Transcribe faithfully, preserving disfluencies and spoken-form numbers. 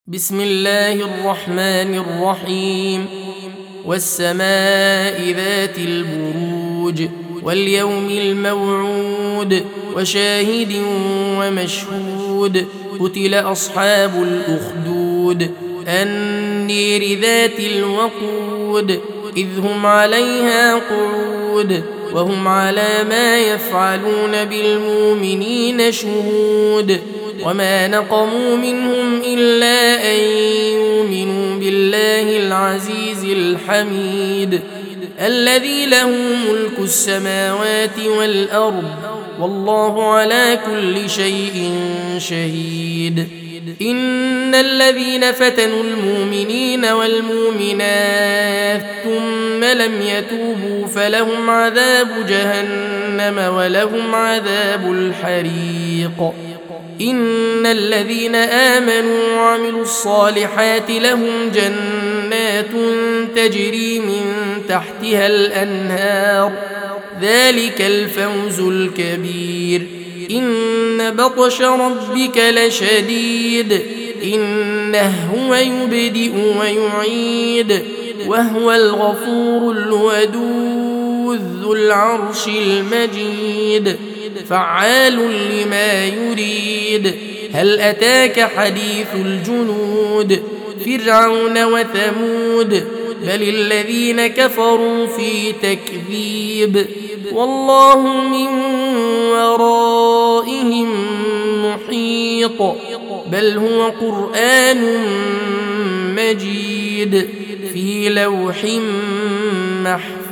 بسم الله الرحمن الرحيم والسماء ذات البروج واليوم الموعود وشاهد ومشهود قتل أصحاب الأخدود النير ذات الوقود إذ هم عليها قعود وهم على ما يفعلون بالمؤمنين شهود وما نقموا منهم إلا أن يؤمنوا بالله العزيز الحميد الذي له ملك السماوات والأرض والله على كل شيء شهيد إن الذين فتنوا المؤمنين والمؤمنات ثم لم يتوبوا فلهم عذاب جهنم ولهم عذاب الحريق إن الذين آمنوا وعملوا الصالحات لهم جنات تجري من تحتها الأنهار ذلك الفوز الكبير إن بطش ربك لشديد إنه هو يبدئ ويعيد وهو الغفور الودود ذو العرش المجيد فعال لما يريد هل أتاك حديث الجنود فرعون وثمود بل الذين كفروا في تكذيب والله من ورائهم محيط بل هو قرآن مجيد في لوح محفوظ